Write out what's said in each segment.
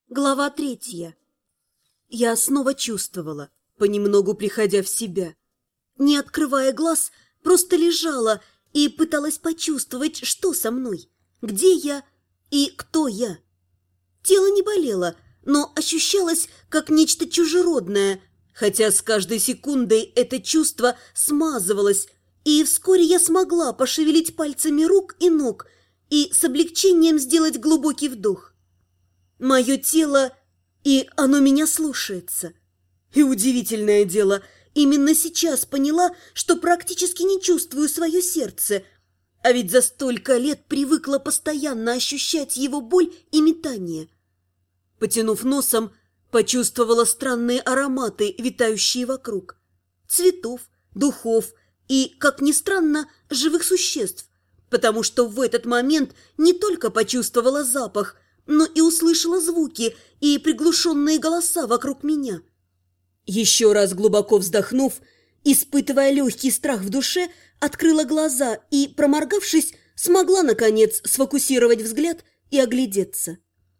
Глава 3. Я снова чувствовала, понемногу приходя в себя. Не открывая глаз, просто лежала и пыталась почувствовать, что со мной, где я и кто я. Тело не болело, но ощущалось как нечто чужеродное, хотя с каждой секундой это чувство смазывалось, и вскоре я смогла пошевелить пальцами рук и ног и с облегчением сделать глубокий вдох. Мое тело, и оно меня слушается. И удивительное дело, именно сейчас поняла, что практически не чувствую свое сердце, а ведь за столько лет привыкла постоянно ощущать его боль и метание. Потянув носом, почувствовала странные ароматы, витающие вокруг. Цветов, духов и, как ни странно, живых существ, потому что в этот момент не только почувствовала запах, но и услышала звуки и приглушенные голоса вокруг меня. Еще раз глубоко вздохнув, испытывая легкий страх в душе, открыла глаза и, проморгавшись, смогла, наконец, сфокусировать взгляд и оглядеться.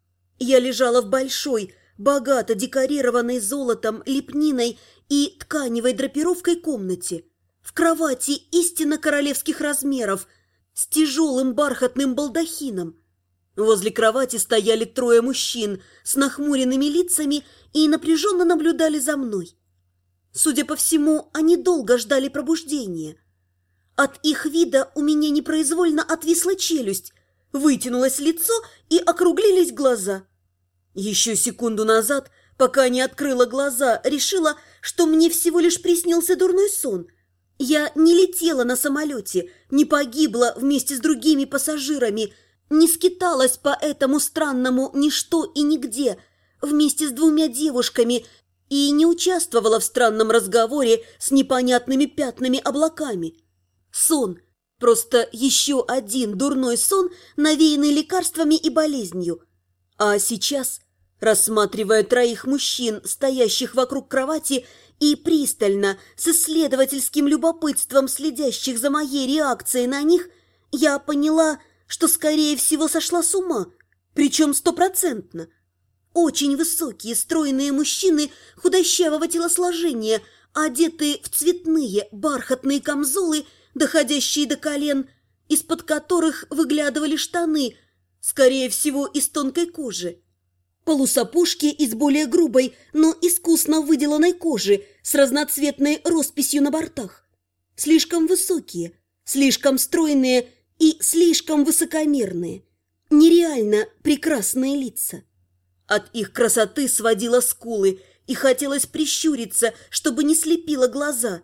Я лежала в большой, богато декорированной золотом, лепниной и тканевой драпировкой комнате, в кровати истинно королевских размеров, с тяжелым бархатным балдахином. Возле кровати стояли трое мужчин с нахмуренными лицами и напряженно наблюдали за мной. Судя по всему, они долго ждали пробуждения. От их вида у меня непроизвольно отвисла челюсть, вытянулось лицо и округлились глаза. Еще секунду назад, пока не открыла глаза, решила, что мне всего лишь приснился дурной сон. Я не летела на самолете, не погибла вместе с другими пассажирами, не скиталась по этому странному ничто и нигде вместе с двумя девушками и не участвовала в странном разговоре с непонятными пятнами облаками. Сон, просто еще один дурной сон, навеянный лекарствами и болезнью. А сейчас, рассматривая троих мужчин, стоящих вокруг кровати и пристально, с исследовательским любопытством следящих за моей реакцией на них, я поняла, что, скорее всего, сошла с ума, причем 100%. Очень высокие, стройные мужчины худощавого телосложения, одетые в цветные бархатные камзолы, доходящие до колен, из-под которых выглядывали штаны, скорее всего, из тонкой кожи. Полусапожки из более грубой, но искусно выделанной кожи с разноцветной росписью на бортах. Слишком высокие, слишком стройные и слишком высокомерные, нереально прекрасные лица. От их красоты сводило скулы и хотелось прищуриться, чтобы не слепило глаза.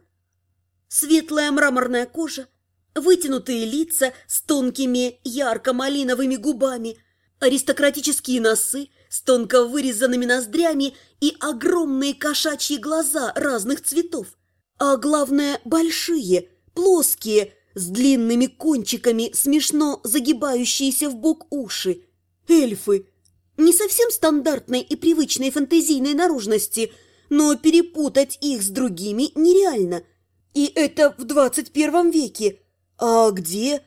Светлая мраморная кожа, вытянутые лица с тонкими ярко-малиновыми губами, аристократические носы с тонко вырезанными ноздрями и огромные кошачьи глаза разных цветов. А главное, большие, плоские, с длинными кончиками, смешно загибающиеся в бок уши. Эльфы. Не совсем стандартной и привычной фэнтезийной наружности, но перепутать их с другими нереально. И это в 21 веке. А где?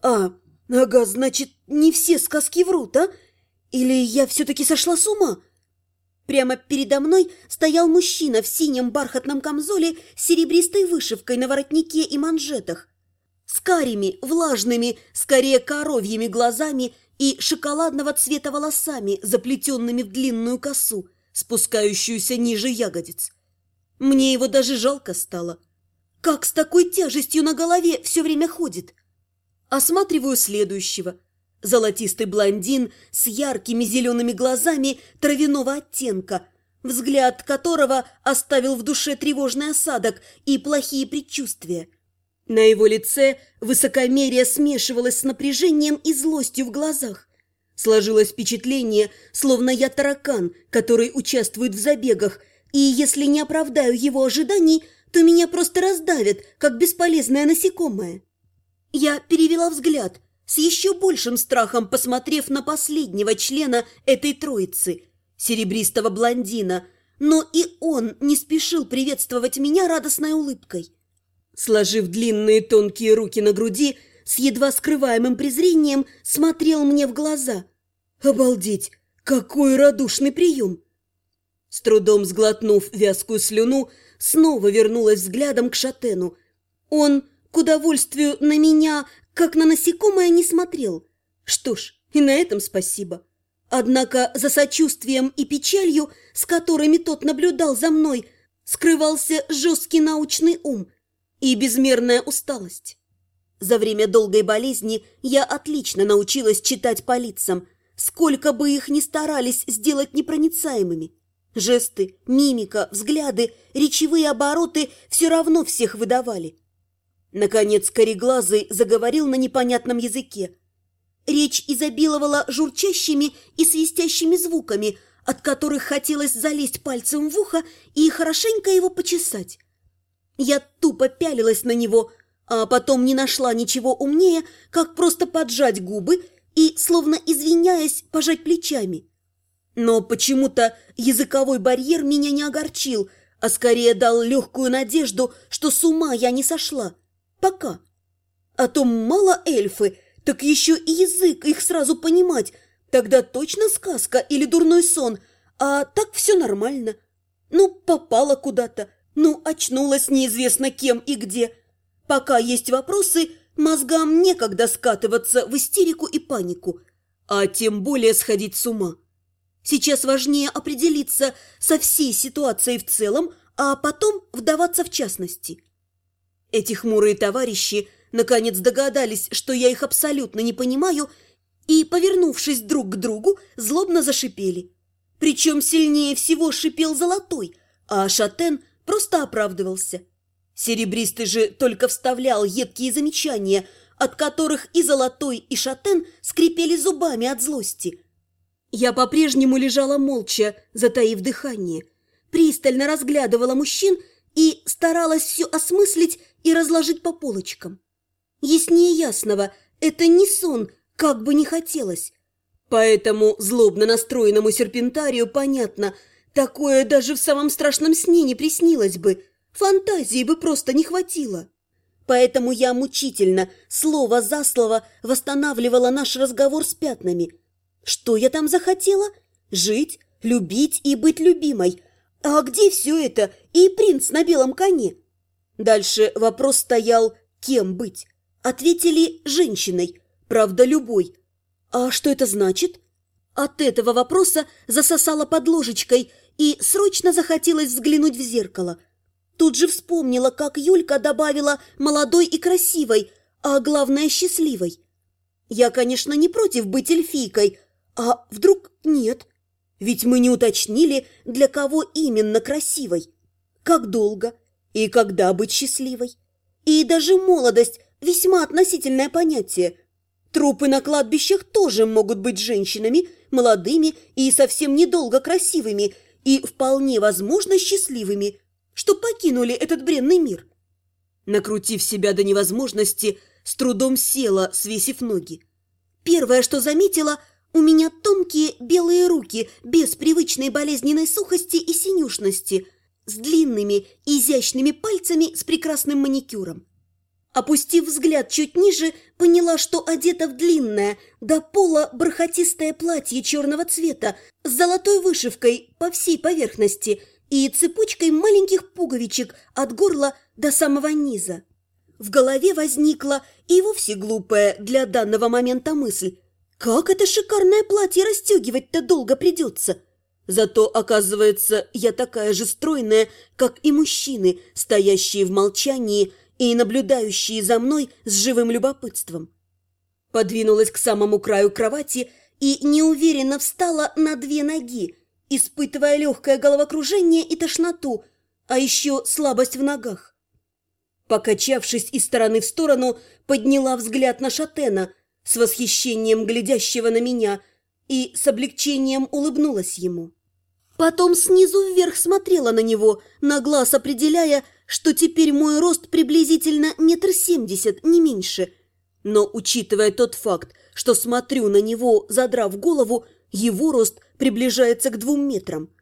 Ага, значит, не все сказки врут, а? Или я все-таки сошла с ума? Прямо передо мной стоял мужчина в синем бархатном камзоле с серебристой вышивкой на воротнике и манжетах, с карими, влажными, скорее коровьими глазами и шоколадного цвета волосами, заплетенными в длинную косу, спускающуюся ниже ягодиц. Мне его даже жалко стало. Как с такой тяжестью на голове все время ходит? Осматриваю следующего. Золотистый блондин с яркими зелеными глазами травяного оттенка, взгляд которого оставил в душе тревожный осадок и плохие предчувствия. На его лице высокомерие смешивалось с напряжением и злостью в глазах. Сложилось впечатление, словно я таракан, который участвует в забегах, и если не оправдаю его ожиданий, то меня просто раздавят, как бесполезное насекомое. Я перевела взгляд, с еще большим страхом посмотрев на последнего члена этой троицы, серебристого блондина, но и он не спешил приветствовать меня радостной улыбкой. Сложив длинные тонкие руки на груди, с едва скрываемым презрением смотрел мне в глаза. Обалдеть! Какой радушный прием! С трудом сглотнув вязкую слюну, снова вернулась взглядом к Шатену. Он, к удовольствию, на меня, как на насекомое, не смотрел. Что ж, и на этом спасибо. Однако за сочувствием и печалью, с которыми тот наблюдал за мной, скрывался жесткий научный ум и безмерная усталость. За время долгой болезни я отлично научилась читать по лицам, сколько бы их ни старались сделать непроницаемыми. Жесты, мимика, взгляды, речевые обороты все равно всех выдавали. Наконец кореглазый заговорил на непонятном языке. Речь изобиловала журчащими и свистящими звуками, от которых хотелось залезть пальцем в ухо и хорошенько его почесать. Я тупо пялилась на него, а потом не нашла ничего умнее, как просто поджать губы и, словно извиняясь, пожать плечами. Но почему-то языковой барьер меня не огорчил, а скорее дал легкую надежду, что с ума я не сошла. Пока. А то мало эльфы, так еще и язык их сразу понимать. Тогда точно сказка или дурной сон, а так все нормально. Ну, попала куда-то, ну, очнулась неизвестно кем и где. Пока есть вопросы, мозгам некогда скатываться в истерику и панику, а тем более сходить с ума. Сейчас важнее определиться со всей ситуацией в целом, а потом вдаваться в частности. Эти хмурые товарищи наконец догадались, что я их абсолютно не понимаю, и, повернувшись друг к другу, злобно зашипели. Причем сильнее всего шипел Золотой, а Шатен просто оправдывался. Серебристый же только вставлял едкие замечания, от которых и Золотой, и Шатен скрипели зубами от злости. Я по-прежнему лежала молча, затаив дыхание, пристально разглядывала мужчин и старалась все осмыслить и разложить по полочкам. Яснее ясного, это не сон, как бы ни хотелось. Поэтому злобно настроенному серпентарию понятно, такое даже в самом страшном сне не приснилось бы, фантазии бы просто не хватило. Поэтому я мучительно, слово за слово, восстанавливала наш разговор с пятнами. Что я там захотела? Жить, любить и быть любимой. А где все это и принц на белом коне? Дальше вопрос стоял, кем быть. Ответили женщиной, правда любой. А что это значит? От этого вопроса засосала под ложечкой и срочно захотелось взглянуть в зеркало. Тут же вспомнила, как Юлька добавила «молодой и красивой», а главное «счастливой». Я, конечно, не против быть эльфийкой, а вдруг нет? Ведь мы не уточнили, для кого именно красивой, как долго и когда быть счастливой. И даже молодость – весьма относительное понятие. Трупы на кладбищах тоже могут быть женщинами, молодыми и совсем недолго красивыми, и вполне возможно счастливыми, что покинули этот бренный мир. Накрутив себя до невозможности, с трудом села, свесив ноги. Первое, что заметила – у меня тонкие белые руки, без привычной болезненной сухости и синюшности, с длинными, изящными пальцами с прекрасным маникюром. Опустив взгляд чуть ниже, поняла, что одета в длинное, до пола бархатистое платье черного цвета с золотой вышивкой по всей поверхности и цепочкой маленьких пуговичек от горла до самого низа. В голове возникла и вовсе глупая для данного момента мысль. Как это шикарное платье расстегивать-то долго придется? Зато, оказывается, я такая же стройная, как и мужчины, стоящие в молчании и наблюдающие за мной с живым любопытством. Подвинулась к самому краю кровати и неуверенно встала на 2 ноги, испытывая легкое головокружение и тошноту, а еще слабость в ногах. Покачавшись из стороны в сторону, подняла взгляд на Шатена, с восхищением глядящего на меня, и с облегчением улыбнулась ему. Потом снизу вверх смотрела на него, на глаз определяя, что теперь мой рост приблизительно 1,70 м, не меньше. Но, учитывая тот факт, что смотрю на него, задрав голову, его рост приближается к 2 метрам.